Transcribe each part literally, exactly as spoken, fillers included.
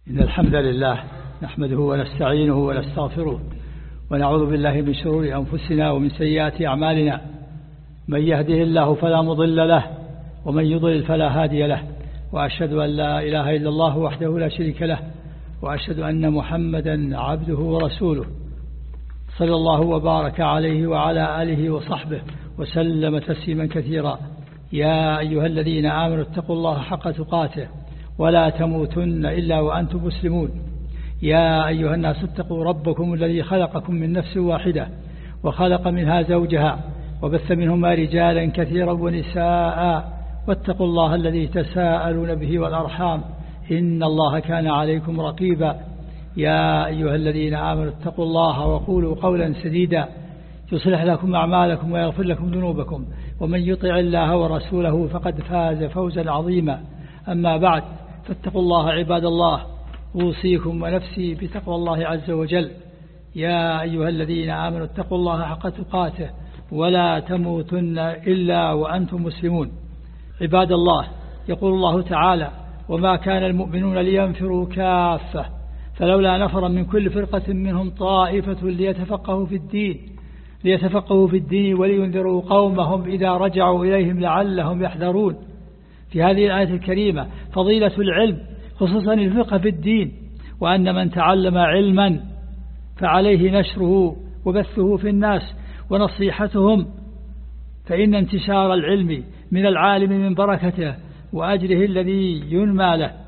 إن الحمد لله نحمده ونستعينه ونستغفره ونعوذ بالله من شرور أنفسنا ومن سيئات أعمالنا. من يهده الله فلا مضل له ومن يضلل فلا هادي له، وأشهد أن لا إله إلا الله وحده لا شريك له، وأشهد أن محمدا عبده ورسوله صلى الله وبارك عليه وعلى آله وصحبه وسلم تسليما كثيرا. يا أيها الذين آمنوا اتقوا الله حق تقاته ولا تموتن إلا وأنتم مسلمون. يا أيها الناس اتقوا ربكم الذي خلقكم من نفس واحدة وخلق منها زوجها وبث منهما رجالا كثيرا ونساء، واتقوا الله الذي تساءلون به والأرحام إن الله كان عليكم رقيبا. يا أيها الذين آمنوا اتقوا الله وقولوا قولا سديدا يصلح لكم أعمالكم ويغفر لكم ذنوبكم، ومن يطع الله ورسوله فقد فاز فوزا عظيما. أما بعد، فاتقوا الله عباد الله، أوصيكم ونفسي بتقوى الله عز وجل. يا أيها الذين آمنوا اتقوا الله حق تقاته ولا تموتن إلا وأنتم مسلمون. عباد الله، يقول الله تعالى: وما كان المؤمنون لينفروا كافة فلولا نفر من كل فرقة منهم طائفة ليتفقهوا في الدين ليتفقهوا في الدين ولينذروا قومهم إذا رجعوا إليهم لعلهم يحذرون. في هذه الآية الكريمة فضيلة العلم، خصوصا الفقه في الدين، وأن من تعلم علما فعليه نشره وبثه في الناس ونصيحتهم، فإن انتشار العلم من العالم من بركته وأجره الذي ينمى له.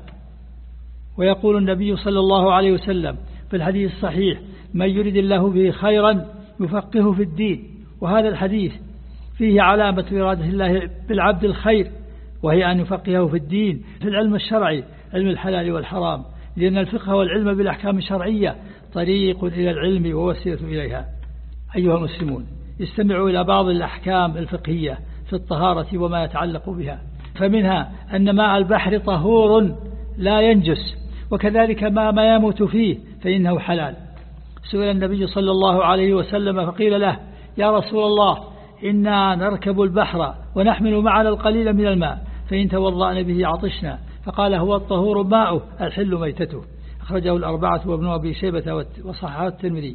ويقول النبي صلى الله عليه وسلم في الحديث الصحيح: من يريد الله به خيرا يفقهه في الدين. وهذا الحديث فيه علامة إرادة الله بالعبد الخير، وهي أن يفقهه في الدين في العلم الشرعي، علم الحلال والحرام، لأن الفقه والعلم بالأحكام الشرعية طريق إلى العلم ووسيلة إليها. أيها المسلمون، استمعوا إلى بعض الأحكام الفقهية في الطهارة وما يتعلق بها. فمنها أن ماء البحر طهور لا ينجس، وكذلك ما ما يموت فيه فإنه حلال. سئل النبي صلى الله عليه وسلم فقيل له: يا رسول الله، إنا نركب البحر ونحمل معنا القليل من الماء، فإن توضأنا به عطشنا. فقال: هو الطهور ماؤه الحل ميتته. أخرجه الأربعة وابن أبي شيبة وصححه الترمذي.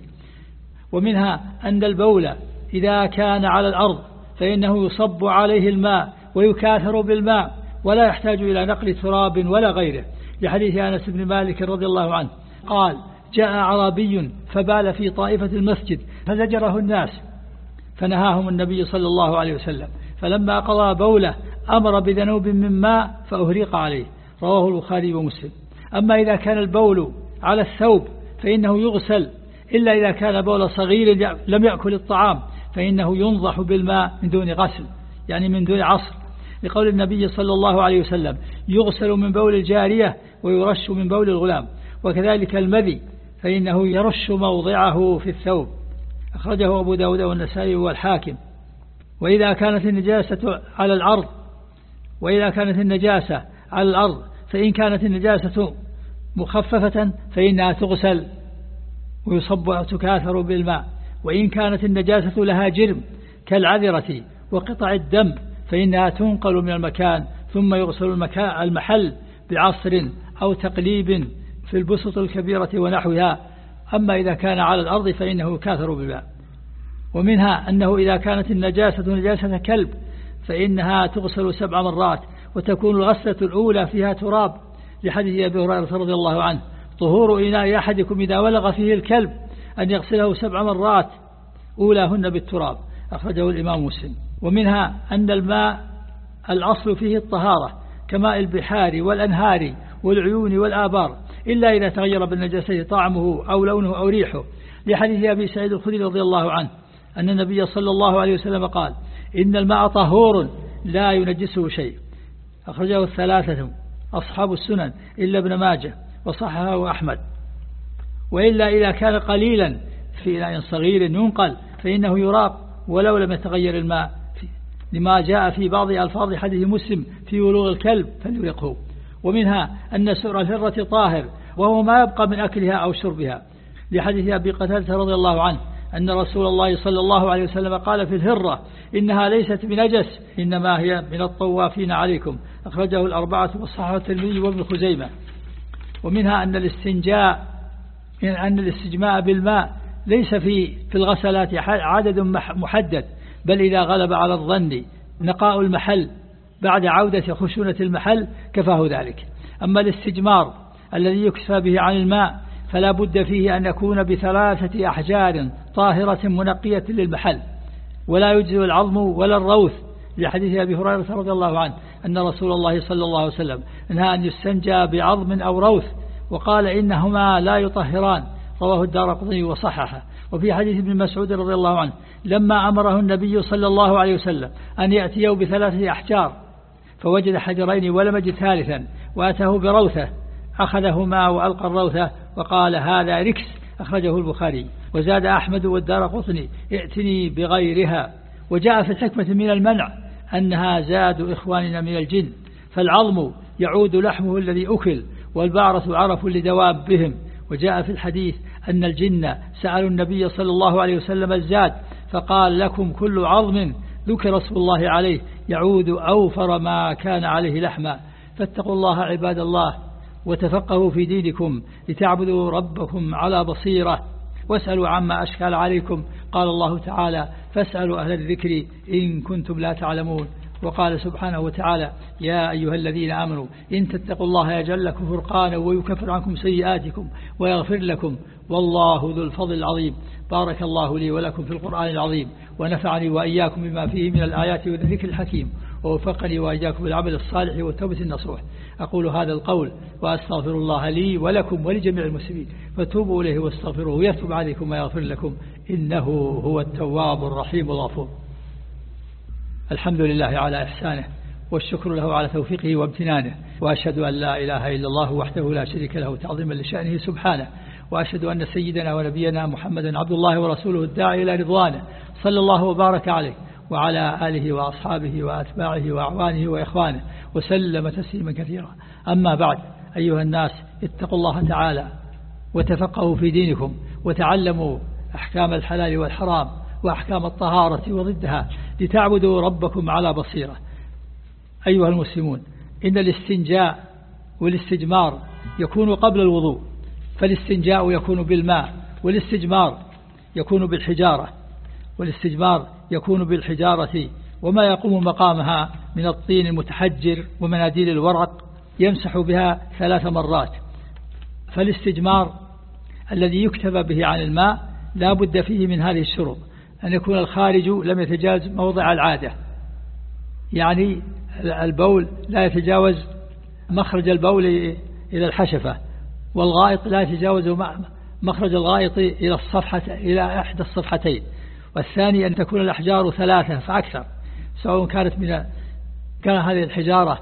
ومنها أن البول إذا كان على الأرض فإنه يصب عليه الماء ويكاثر بالماء ولا يحتاج إلى نقل تراب ولا غيره، لحديث أنس بن مالك رضي الله عنه قال: جاء أعرابي فبال في طائفة المسجد فزجره الناس فنهاهم النبي صلى الله عليه وسلم، فلما قضى بوله أمر بذنوب من ماء فأهريق عليه. رواه البخاري ومسلم. أما إذا كان البول على الثوب فإنه يغسل، إلا إذا كان بول صغير لم يأكل الطعام فإنه ينضح بالماء من دون غسل، يعني من دون عصر، لقول النبي صلى الله عليه وسلم: يغسل من بول الجارية ويرش من بول الغلام. وكذلك المذي فإنه يرش موضعه في الثوب. أخرجه أبو داود والنسائي والحاكم. وإذا كانت النجاسة على الأرض وإذا كانت النجاسة على الأرض فإن كانت النجاسة مخففة فإنها تغسل ويصب وتكاثر بالماء. وإن كانت النجاسة لها جرم كالعذرة وقطع الدم فإنها تنقل من المكان ثم يغسل المكان المحل بعصر أو تقليب في البسط الكبيرة ونحوها. أما إذا كان على الأرض فإنه يكاثر بالماء. ومنها أنه إذا كانت النجاسة نجاسة كلب فإنها تغسل سبع مرات، وتكون الغسلة الأولى فيها تراب، لحديث أبي هريرة رضي الله عنه: طهور إناء أحدكم إذا ولغ فيه الكلب أن يغسله سبع مرات أولاهن بالتراب. أخرجه الإمام مسلم. ومنها أن الماء الأصل فيه الطهارة كماء البحار والأنهار والعيون والآبار، إلا إذا تغير بالنجاسة طعمه أو لونه أو ريحه، لحديث أبي سعيد الخدري رضي الله عنه أن النبي صلى الله عليه وسلم قال: إن الماء طهور لا ينجسه شيء. أخرجه الثلاثة أصحاب السنن إلا ابن ماجه وصححه أحمد. وإلا إذا كان قليلا في إناء صغير ينقل فإنه يراق ولو لم يتغير الماء، لما جاء في بعض ألفاظ حديث مسلم في ولوغ الكلب فليرقه. ومنها أن سؤر الهرة طاهر وهو ما يبقى من أكلها أو شربها، لحديث أبي قتادة رضي الله عنه أن رسول الله صلى الله عليه وسلم قال في الهرة: إنها ليست بنجس إنما هي من الطوافين عليكم. أخرجه الأربعة وصححه الترمذي وابن خزيمة. ومنها أن الاستنجاء أن الاستجماء بالماء ليس في في الغسلات عدد محدد، بل إذا غلب على الظن نقاء المحل بعد عودة خشونة المحل كفاه ذلك. أما الاستجمار الذي يكفى به عن الماء فلا بد فيه أن يكون بثلاثة أحجار طاهرة منقية للمحل، ولا يجزئ العظم ولا الروث، لحديث أبي هريرة رضي الله عنه أن رسول الله صلى الله عليه وسلم نهى أن يستنجى بعظم أو روث، وقال إنهما لا يطهران، رواه الدارقطني وصححه. وفي حديث ابن مسعود رضي الله عنه لما أمره النبي صلى الله عليه وسلم أن يأتيه بثلاثة أحجار فوجد حجرين ولم يجد ثالثا وأتاه بروثة، أخذهما وألقى الروثة وقال هذا ركس، أخرجه البخاري. وزاد أحمد والدارقطني ائتني بغيرها. وجاء في الحكمة من المنع أنها زاد إخواننا من الجن، فالعظم يعود لحمه الذي أكل، والبعرة عرف لدوابهم. وجاء في الحديث أن الجن سألوا النبي صلى الله عليه وسلم الزاد فقال لكم كل عظم ذكر اسم الله عليه يعود أوفر ما كان عليه لحما. فاتقوا الله عباد الله وتفقهوا في دينكم لتعبدوا ربكم على بصيرة، واسألوا عما أشكال عليكم. قال الله تعالى فاسألوا أهل الذكر إن كنتم لا تعلمون. وقال سبحانه وتعالى يا أيها الذين آمنوا إن تتقوا الله يجعل لكم فرقانا ويكفر عنكم سيئاتكم ويغفر لكم والله ذو الفضل العظيم. بارك الله لي ولكم في القرآن العظيم، ونفعني وإياكم بما فيه من الآيات والذكر الحكيم، ووفقني وإياكم بالعمل الصالح والتوبة النصوح. أقول هذا القول وأستغفر الله لي ولكم ولجميع المسلمين، فتوبوا إليه واستغفروه يتوب عليكم ويغفر لكم إنه هو التواب الرحيم الغفور. الحمد لله على إحسانه، والشكر له على توفيقه وامتنانه، وأشهد أن لا إله إلا الله وحده لا شريك له تعظيما لشأنه سبحانه، وأشهد أن سيدنا ونبينا محمدا عبد الله ورسوله الداعي إلى رضوانه، صلى الله وبارك عليه وعلى آله وأصحابه وأتباعه وأعوانه وإخوانه وسلم تسليما كثيرا. أما بعد، أيها الناس اتقوا الله تعالى وتفقهوا في دينكم، وتعلموا أحكام الحلال والحرام وأحكام الطهارة وضدها لتعبدوا ربكم على بصيرة. أيها المسلمون، إن الاستنجاء والاستجمار يكون قبل الوضوء، فالاستنجاء يكون بالماء، والاستجمار يكون بالحجارة، والاستجمار يكون بالحجارة وما يقوم مقامها من الطين المتحجر ومناديل الورق يمسح بها ثلاث مرات. فالاستجمار الذي يكتفى به عن الماء لا بد فيه من هذه الشروط: أن يكون الخارج لم يتجاوز موضع العادة، يعني البول لا يتجاوز مخرج البول إلى الحشفة، والغائط لا يتجاوز مخرج الغائط إلى الصفحة إلى إحدى الصفحتين. والثاني أن تكون الأحجار ثلاثة فأكثر، سواء كانت من كان هذه الحجارة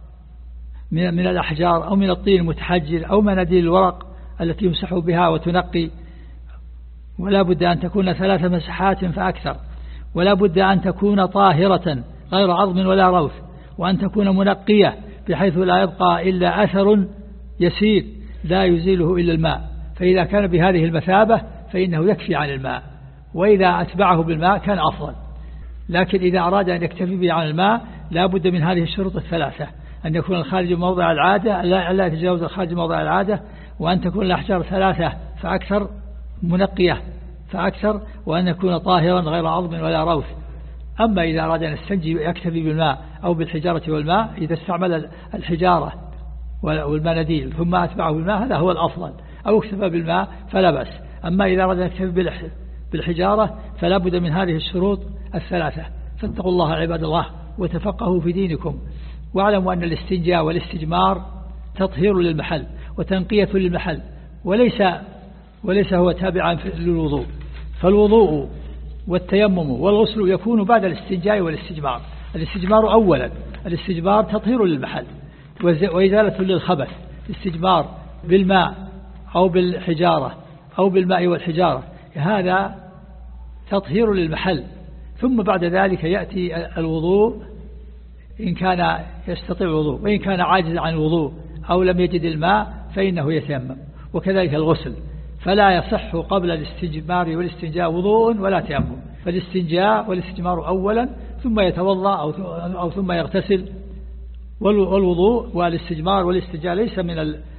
من من الأحجار أو من الطين المتحجر أو مناديل الورق التي يمسح بها وتنقي. ولا بد أن تكون ثلاث مسحات فأكثر، ولا بد أن تكون طاهرة غير عظم ولا روث، وأن تكون منقية بحيث لا يبقى إلا أثر يسير لا يزيله إلا الماء. فإذا كان بهذه المثابة فإنه يكفي عن الماء، وإذا أتبعه بالماء كان أفضل. لكن إذا أراد أن يكتفي به عن الماء لا بد من هذه الشروط الثلاثة: أن يكون الخارج موضع العادة، لا يتجاوز الخارج موضع العادة، وأن تكون الأحجار ثلاثة فأكثر منقية فأكثر، وأن يكون طاهرا غير عظم ولا روث. أما إذا أراد أن يستنجي يكتفي بالماء أو بالحجارة والماء، إذا استعمل الحجارة والمناديل ثم أتبعه بالماء هذا هو الأفضل، أو اكتفى بالماء فلا بأس. أما إذا أراد أن يكتفي بالحجارة فلا بد من هذه الشروط الثلاثة. فاتقوا الله عباد الله وتفقهوا في دينكم، واعلموا أن الاستنجاء والاستجمار تطهير للمحل وتنقية للمحل، وليس وليس هو تابعا للوضوء. فالوضوء والتيمم والغسل يكون بعد الاستنجاء والاستجمار. الاستجمار أولا، الاستجمار تطهير للمحل وإزالة للخبث. الاستجمار بالماء أو بالحجارة أو بالماء والحجارة هذا تطهير للمحل. ثم بعد ذلك يأتي الوضوء إن كان يستطيع الوضوء، وإن كان عاجز عن الوضوء أو لم يجد الماء فإنه يتيمم. وكذلك الغسل، فلا يصح قبل الاستجمار والاستنجاء وضوء ولا تيمم، فالاستنجاء والاستجمار أولا ثم يتوضأ أو, أو ثم يغتسل. والوضوء والاستجمار والاستنجاء ليس من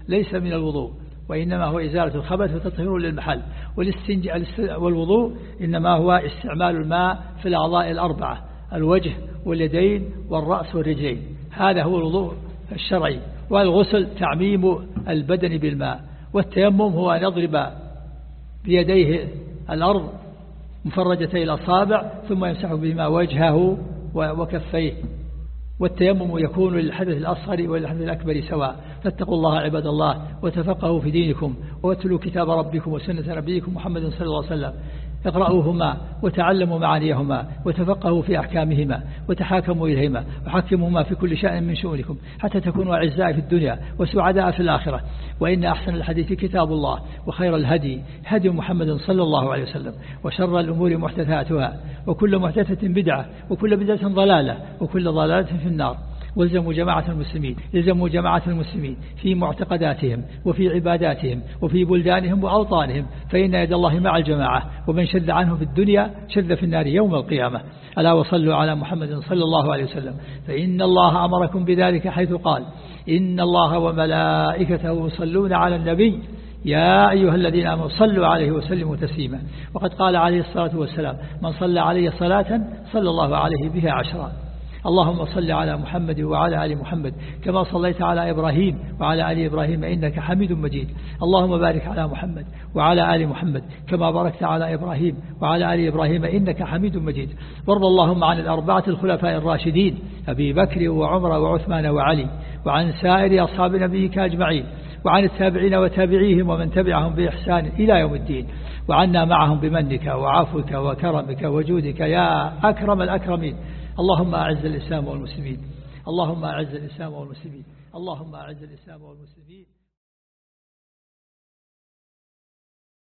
ليس من الوضوء، وإنما هو إزالة الخبث وتطهير للمحل. والوضوء إنما هو استعمال الماء في الأعضاء الأربعة: الوجه واليدين والرأس والرجلين، هذا هو الوضوء الشرعي. والغسل تعميم البدن بالماء. والتيمم هو أن يضرب بيديه الأرض مفرجتي الأصابع ثم يمسح بما وجهه وكفيه. والتيمم يكون للحدث الأصغر وللحدث الأكبر سواء. فاتقوا الله عباد الله وتفقهوا في دينكم واتلوا كتاب ربكم وسنة نبيكم محمد صلى الله عليه وسلم. اقرأوهما وتعلموا معانيهما وتفقهوا في أحكامهما وتحاكموا إليهما وحكموهما في كل شأن من شؤونكم حتى تكونوا أعزاء في الدنيا وسعداء في الآخرة. وإن أحسن الحديث كتاب الله وخير الهدي هدي محمد صلى الله عليه وسلم وشر الأمور محدثاتها وكل محدثة بدعة وكل بدعة ضلالة وكل ضلالة في النار. والزموا جماعة المسلمين يلزموا جماعة المسلمين في معتقداتهم وفي عباداتهم وفي بلدانهم وأوطانهم، فإن يد الله مع الجماعة، ومن شذ عنه في الدنيا شذ في النار يوم القيامة. ألا وصلوا على محمد صلى الله عليه وسلم، فإن الله أمركم بذلك حيث قال: إن الله وملائكته يصلون على النبي يا أيها الذين آمنوا صلوا عليه وسلموا تسليما. وقد قال عليه الصلاة والسلام: من صلى عليه صلاة صلى الله عليه بها عشرا. اللهم صل على محمد وعلى آل محمد كما صليت على إبراهيم وعلى آل إبراهيم إنك حميد مجيد. اللهم بارك على محمد وعلى آل محمد كما باركت على إبراهيم وعلى آل إبراهيم إنك حميد مجيد. وارض اللهم عن الأربعة الخلفاء الراشدين أبي بكر وعمر وعثمان وعلي، وعن سائر أصحاب نبيك أجمعين، وعن التابعين وتابعيهم ومن تبعهم بإحسان إلى يوم الدين، وعنا معهم بمنك وعفوك وكرمك وجودك يا أكرم الأكرمين. اللهم أعز الإسلام والمسلمين، اللهم أعز الإسلام والمسلمين، اللهم أعز الإسلام والمسلمين.